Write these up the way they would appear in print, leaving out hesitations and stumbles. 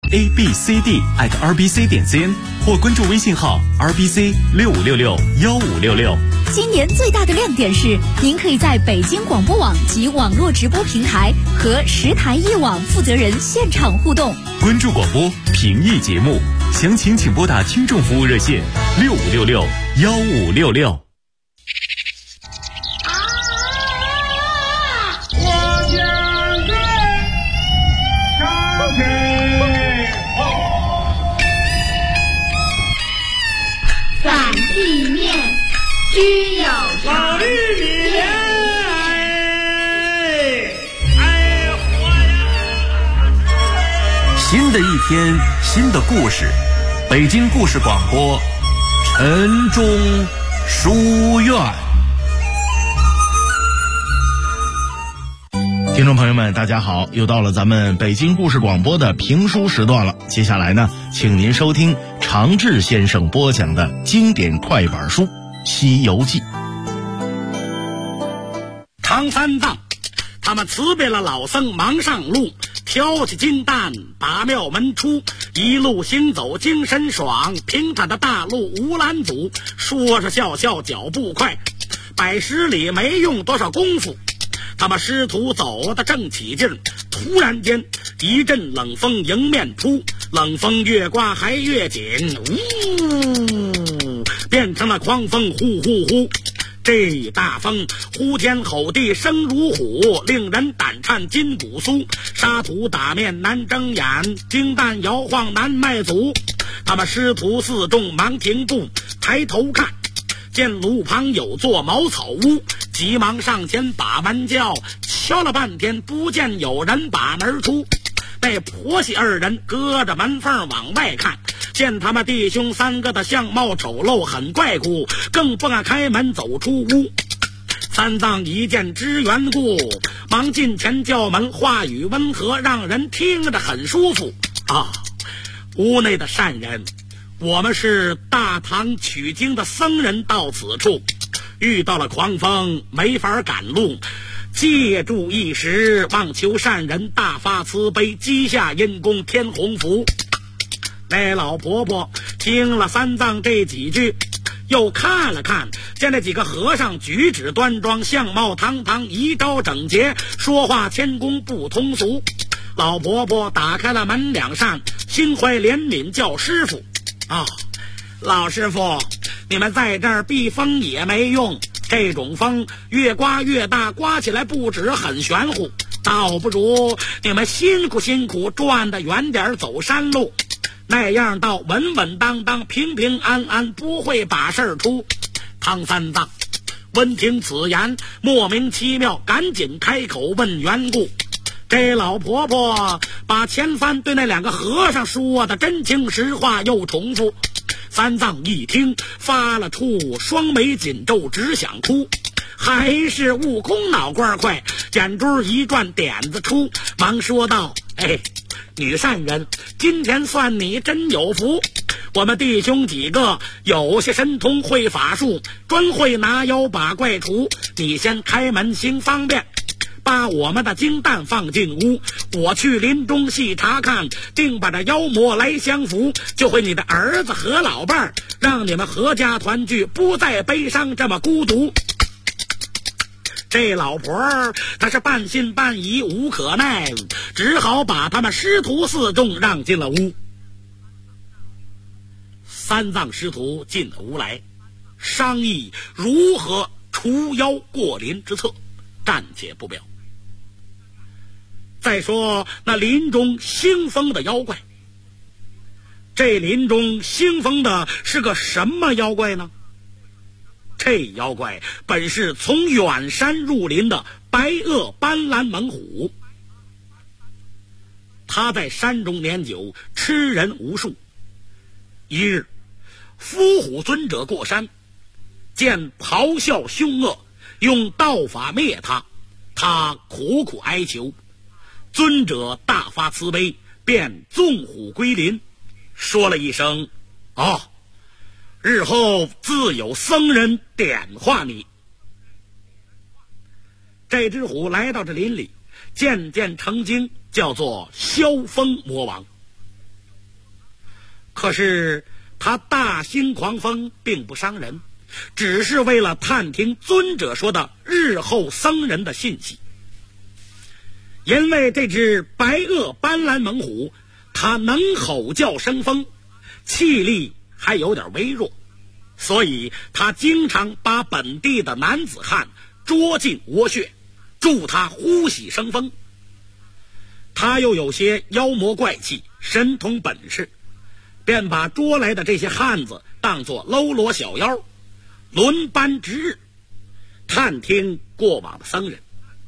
abcd@rbc.cn 或关注微信号 rbc65661566。 今年最大的亮点是，您可以在北京广播网及网络直播平台和10台一网负责人现场互动。 关注广播，评议节目，详情请拨打听众服务热线65661566。 地面居有老绿里新的一天，新的故事，北京故事广播，晨钟书院。听众朋友们，大家好，又到了咱们北京故事广播的评书时段了。接下来呢，请您收听常志先生播讲的经典快板书《西游记》。 唐三藏他们辞别了老僧，忙上路，挑起金担把庙门出，一路行走精神爽，平坦的大路无拦阻，说着笑笑脚步快，100里没用多少功夫，他们师徒走得正起劲，突然间一阵冷风迎面扑，冷风越刮还越紧，呜，变成了狂风，呼呼呼。这大风呼天吼地声如虎，令人胆颤筋骨酥，沙土打面难睁眼，金蛋摇晃难迈足。他们师徒四众忙停步，抬头看见路旁有座茅草屋，急忙上前把门叫，敲了半天不见有人把门出。那婆媳二人隔着门缝往外看，见他们弟兄三个的相貌丑陋很怪酷，更不敢开门走出屋。三藏一见知缘故，忙进前叫门，话语温和，让人听着很舒服啊。屋内的善人，我们是大唐取经的僧人，到此处遇到了狂风，没法赶路，借助一时，望求善人大发慈悲，积下阴功添鸿福。那老婆婆听了三藏这几句，又看了看，见那几个和尚举止端庄，相貌堂堂，仪招整洁，说话谦恭不通俗。老婆婆打开了门两扇，心怀怜悯叫师傅啊，老师傅，你们在这儿避风也没用，这种风越刮越大，刮起来不止很玄乎，倒不如你们辛苦辛苦转得远点，走山路，那样倒稳稳当当，平平安安，不会把事儿出。唐三藏闻听此言，莫名其妙，赶紧开口问缘故。这老婆婆把前番对那两个和尚说的真情实话又重复。三藏一听，发了怵，双眉紧皱，只想哭。还是悟空脑瓜快，眼珠一转，点子出，忙说道：哎，女善人，今天算你真有福，我们弟兄几个有些神通会法术，专会拿妖把怪除，你先开门行方便，把我们的金蛋放进屋，我去林中细查看，定把这妖魔来相扶，就会你的儿子和老伴儿，让你们阖家团聚，不再悲伤这么孤独。这老婆儿她是半信半疑，无可奈，只好把他们师徒四众让进了屋。三藏师徒进了屋来，商议如何除妖过林之策，暂且不表。再说那林中兴风的妖怪，这林中兴风的是个什么妖怪呢？这妖怪本是从远山入林的白垩斑斓猛虎，他在山中年久，吃人无数。一日，伏虎尊者过山，见咆哮凶恶，用道法灭他，他苦苦哀求，尊者大发慈悲，便纵虎归林，说了一声哦，日后自有僧人点化你。这只虎来到这林里，渐渐成精，叫做萧峰魔王。 可是他大兴狂风并不伤人，只是为了探听尊者说的日后僧人的信息。因为这只白垩斑斓猛虎，它能吼叫生风，气力还有点微弱，所以他经常把本地的男子汉捉进窝穴，助他呼吸生风。他又有些妖魔怪气，神通本事，便把捉来的这些汉子当作喽啰小妖，轮班值日，探听过往的僧人。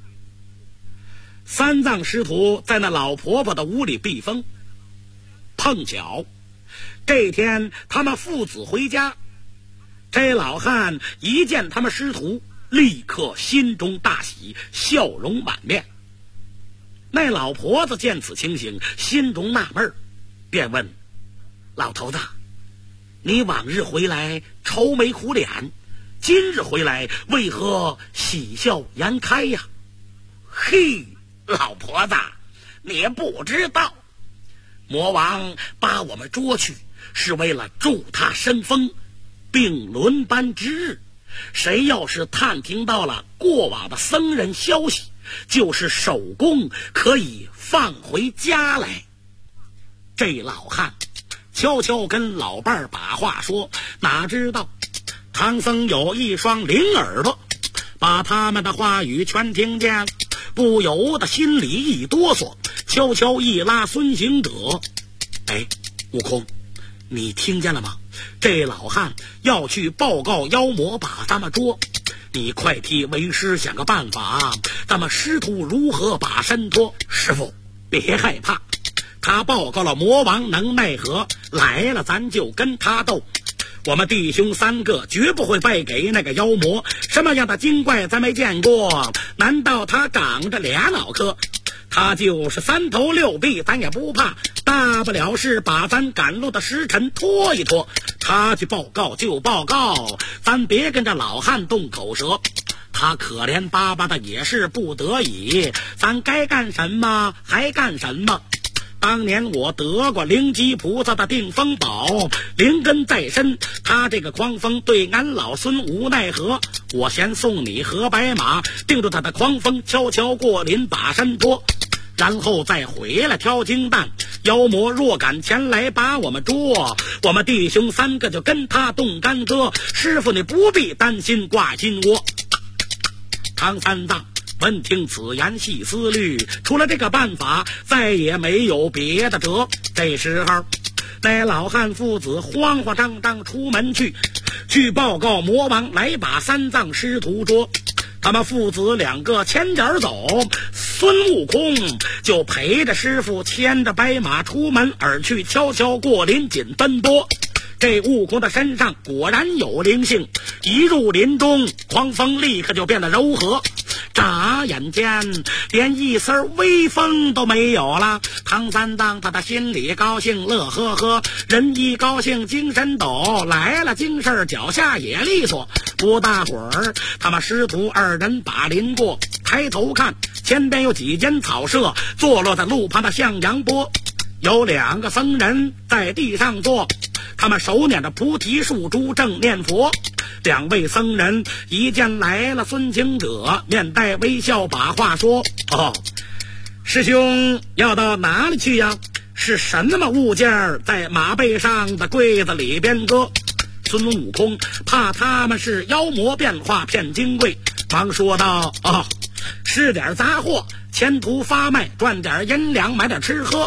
三藏师徒在那老婆婆的屋里避风，碰巧这天他们父子回家，这老汉一见他们师徒，立刻心中大喜，笑容满面。那老婆子见此情形，心中纳闷，便问老头子，你往日回来愁眉苦脸，今日回来为何喜笑颜开呀？嘿，老婆子，你不知道，魔王把我们捉去是为了助他生风，并轮班值日。谁要是探听到了过往的僧人消息，就是手工可以放回家来。这老汉悄悄跟老伴儿把话说，哪知道唐僧有一双灵耳朵，把他们的话语全听见，不由得心里一哆嗦，悄悄一拉孙行者，哎，悟空，你听见了吗？这老汉要去报告妖魔把咱们捉，你快替为师想个办法，咱们师徒如何把身脱？师父别害怕，他报告了魔王能奈何，来了咱就跟他斗，我们弟兄三个绝不会败给那个妖魔。什么样的精怪咱没见过？难道他长着俩脑壳？他就是三头六臂咱也不怕，大不了是把咱赶路的时辰拖一拖，他去报告就报告，咱别跟着老汉动口舌。他可怜巴巴的也是不得已，咱该干什么还干什么。当年我得过灵吉菩萨的定风宝，灵根在身，他这个狂风对俺老孙无奈何，我先送你和白马，定住他的狂风，悄悄过林把身脱，然后再回来挑金蛋。妖魔若敢前来把我们捉，我们弟兄三个就跟他动干戈。师傅你不必担心挂金窝。唐三藏闻听此言细思虑，除了这个办法再也没有别的辙。这时候那老汉父子慌慌张张出门去报告魔王来把三藏师徒捉。他们父子两个前脚走，孙悟空就陪着师傅牵着白马出门而去，悄悄过林紧奔波。这悟空的身上果然有灵性，一入林中，狂风立刻就变得柔和，眨眼间连一丝微风都没有了。唐三藏他的心里高兴，乐呵呵，人一高兴精神抖，来了精神脚下也利索。不大会儿，他们师徒二人把林过，抬头看前边有几间草舍，坐落在路旁的向阳坡，有两个僧人在地上坐，他们手捻着菩提树珠正念佛。两位僧人一见来了孙行者，面带微笑把话说，哦，师兄要到哪里去呀？是什么物件在马背上的柜子里边搁？孙悟空怕他们是妖魔变化骗金贵，忙说道，哦，是点杂货，前途发卖，赚点银两，买点吃喝。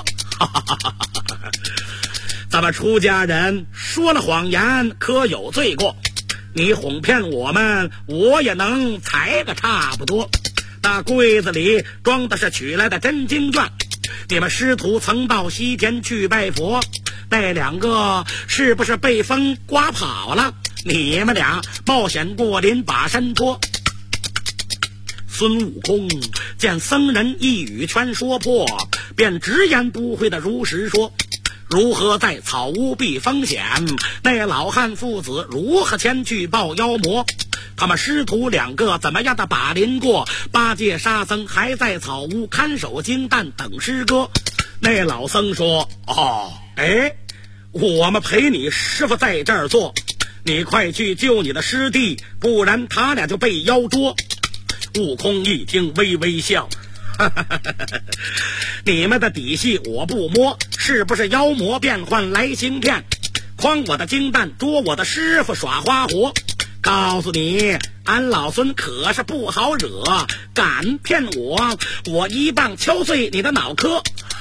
咱们出家人说了谎言可有罪过，你哄骗我们，我也能裁个差不多。那柜子里装的是取来的真经卷，你们师徒曾到西天去拜佛，那两个是不是被风刮跑了？你们俩冒险过林把身脱。孙悟空见僧人一语全说破，便直言不讳的如实说，如何在草屋避风险，那老汉父子如何前去报妖魔，他们师徒两个怎么样的把林过，八戒沙僧还在草屋看守金蛋等师哥。那老僧说，哦，哎， 我们陪你师傅在这儿坐，你快去救你的师弟，不然他俩就被妖捉。悟空一听微微笑，你们的底细我不摸，是不是妖魔变幻来行骗，诓我的金蛋，捉我的师傅耍花活？告诉你，俺老孙可是不好惹，敢骗我，我一棒敲碎你的脑壳！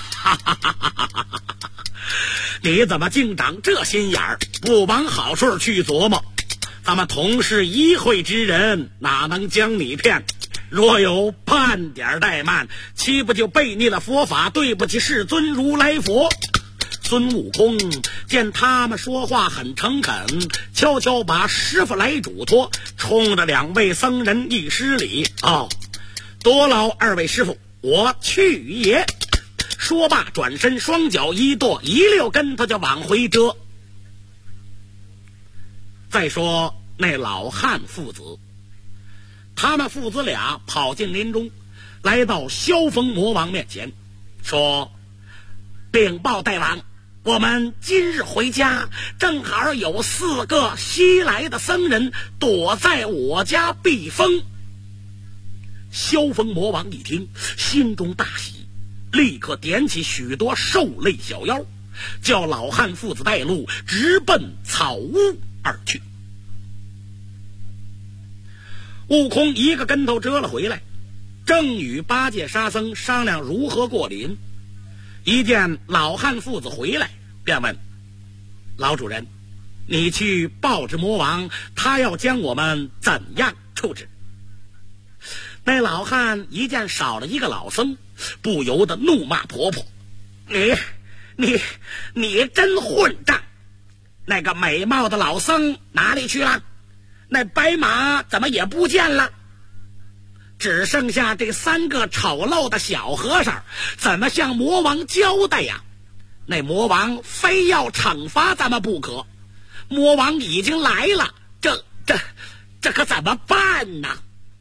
你怎么竟长这心眼儿，不往好处去琢磨？咱们同是一会之人，哪能将你骗？若有半点怠慢，岂不就背逆了佛法，对不起世尊如来佛？孙悟空见他们说话很诚恳，悄悄把师傅来嘱托，冲着两位僧人一施礼：多劳二位师傅，我去也。说罢转身双脚一跺，一溜跟头就往回折。再说那老汉父子，他们父子俩跑进林中，来到萧峰魔王面前，说：禀报大王，我们今日回家，正好有4个西来的僧人躲在我家避风。萧峰魔王一听，心中大喜，立刻点起许多兽类小妖，叫老汉父子带路，直奔草屋而去。悟空一个跟头折了回来，正与八戒沙僧商量如何过林，一见老汉父子回来，便问：老主人，你去报知魔王，他要将我们怎样处置？那老汉一见少了一个老僧，不由得怒骂婆婆：你真混账！那个美貌的老僧哪里去了？那白马怎么也不见了？只剩下这3个丑陋的小和尚，怎么向魔王交代呀？那魔王非要惩罚咱们不可，魔王已经来了，这可怎么办呢？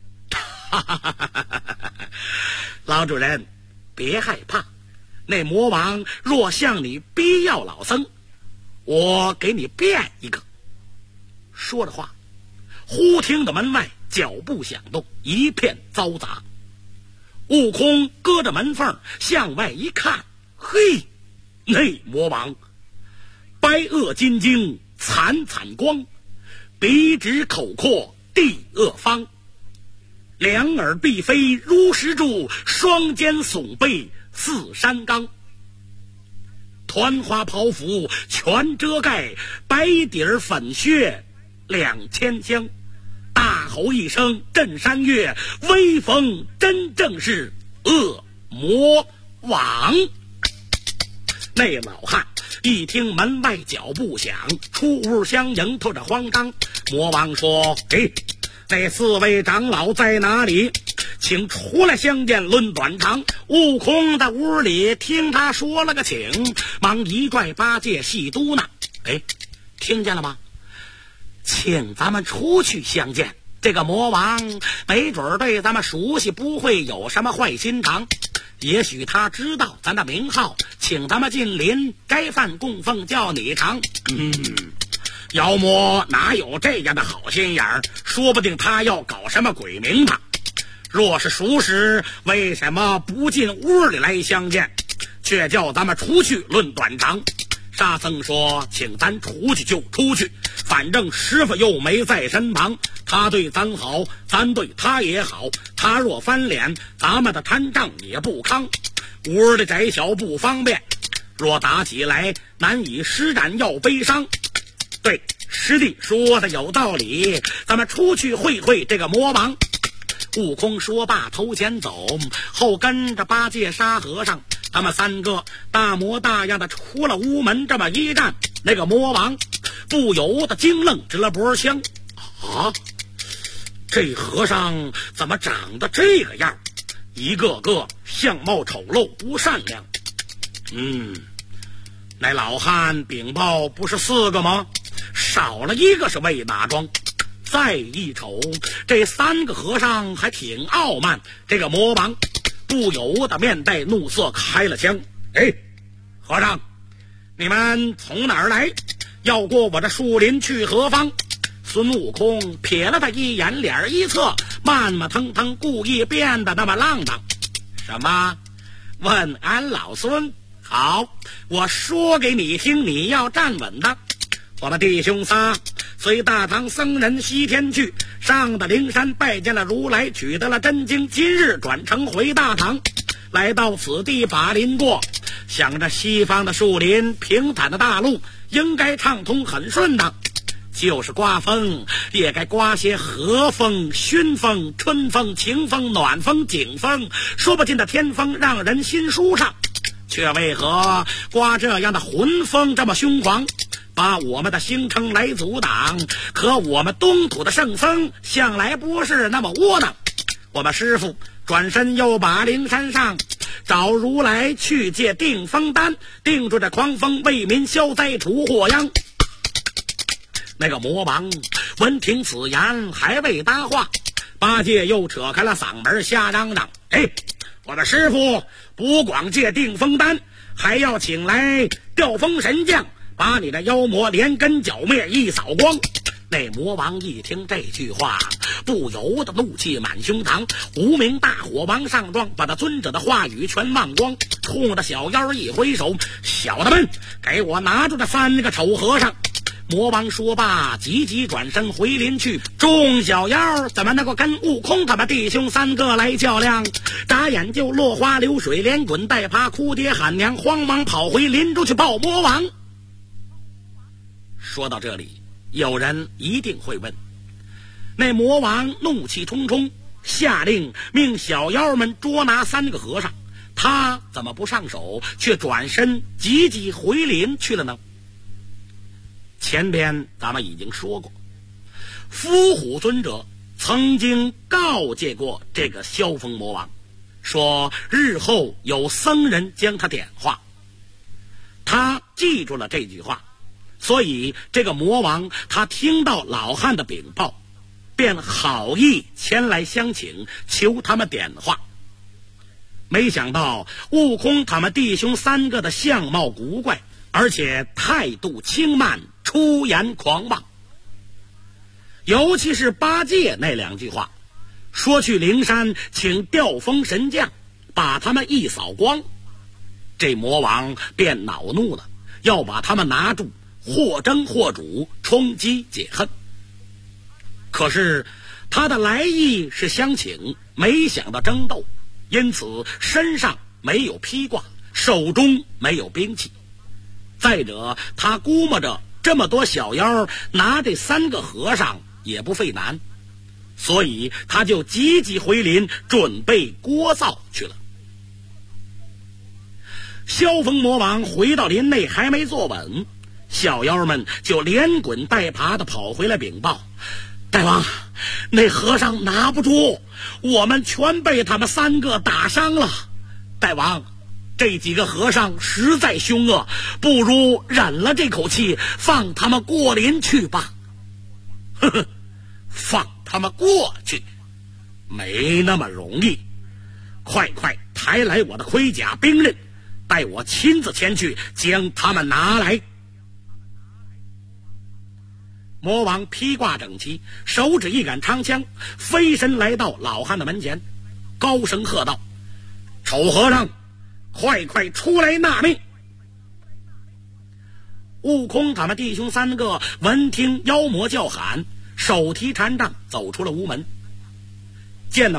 老主人别害怕，那魔王若向你逼要老僧，我给你变一个。说着话，忽听得门外脚步响动，一片嘈杂。悟空隔着门缝向外一看，嘿，那魔王白垩金睛惨惨光，鼻直口阔地恶方，两耳必飞如石柱，双肩耸背似山冈。团花袍服全遮盖，白底儿粉靴2000香。大吼一声震山岳，威风真正是恶魔王。那老汉一听门外脚步响，出屋相迎，透着慌张。魔王说：那4位长老在哪里？请出来相见论短长。悟空在屋里听他说了个请，忙一拽八戒细嘟囔：听见了吗？请咱们出去相见。这个魔王没准对咱们熟悉，不会有什么坏心肠，也许他知道咱的名号，请咱们进林，该饭供奉叫你尝。妖魔哪有这样的好心眼儿？说不定他要搞什么鬼名堂。若是属实，为什么不进屋里来相见，却叫咱们出去论短长？沙僧说：请咱出去就出去，反正师傅又没在身旁，他对咱好，咱对他也好，他若翻脸，咱们的摊账也不康。屋里窄小不方便，若打起来难以施展要悲伤。对，师弟说的有道理，咱们出去会会这个魔王。悟空说罢头前走，后跟着八戒沙和尚，他们3个大模大样的出了屋门，这么一站，那个魔王不由得惊愣直了脖腔。这和尚怎么长得这个样？一个个相貌丑陋不善良。那老汉禀报不是4个吗？少了一个是为哪桩？再一瞅，这3个和尚还挺傲慢。这个魔王不由得面带怒色，开了枪：和尚， 你们从哪儿来？要过我这树林去何方？孙悟空瞥了他一眼，脸一侧，慢慢腾腾，故意变得那么浪荡。什么？问俺老孙？好，我说给你听，你要站稳的。我们弟兄仨随大唐僧人西天去，上的灵山拜见了如来，取得了真经，今日转城回大唐，来到此地把林过，想着西方的树林平坦的大路应该畅通很顺当，就是刮风也该刮些和风、熏风、春风、晴风、暖风、景风，说不尽的天风，让人心舒畅，却为何刮这样的浑风这么凶狂，把我们的兴称来阻挡？可我们东土的圣僧向来不是那么窝囊，我们师父转身又把灵山上找如来去借定风丹，定住这狂风，为民消灾除祸殃。那个魔王闻听此言还未搭话，八戒又扯开了嗓门瞎嚷嚷：我的师父不光借定风丹，还要请来调风神将，把你的妖魔连根剿灭，一扫光。那魔王一听这句话，不由得怒气满胸膛，无名大火往上撞，把他尊者的话语全忘光，冲着小妖一挥手：小的们，给我拿住这3个丑和尚！魔王说罢，急急转身回林去。众小妖怎么能够跟悟空他们弟兄3个来较量？眨眼就落花流水，连滚带爬，哭爹喊娘，慌忙跑回林中去报魔王。说到这里，有人一定会问，那魔王怒气冲冲，下令命小妖们捉拿3个和尚，他怎么不上手，却转身急急回林去了呢？前边咱们已经说过，伏虎尊者曾经告诫过这个萧峰魔王，说日后有僧人将他点化，他记住了这句话，所以这个魔王他听到老汉的禀报，便好意前来相请，求他们点化。没想到悟空他们弟兄3个的相貌古怪，而且态度轻慢，出言狂妄。尤其是八戒那2句话，说去灵山请调风神将，把他们一扫光，这魔王便恼怒了，要把他们拿住，或争或主，冲击解恨。可是他的来意是相请，没想到争斗，因此身上没有披挂，手中没有兵器。再者，他估摸着这么多小妖拿这3个和尚也不费难，所以他就急急回林，准备聒噪去了。萧峰魔王回到林内还没坐稳，小妖们就连滚带爬的跑回来禀报：大王，那和尚拿不住，我们全被他们3个打伤了。大王，这几个和尚实在凶恶，不如忍了这口气，放他们过林去吧。呵呵，放他们过去没那么容易，快抬来我的盔甲兵刃，带我亲自前去将他们拿来。魔王披挂整齐，手指一杆长枪，飞身来到老汉的门前，高声喝道：丑和尚，快出来纳命！悟空他们弟兄3个闻听妖魔叫喊，手提禅杖走出了屋门，见了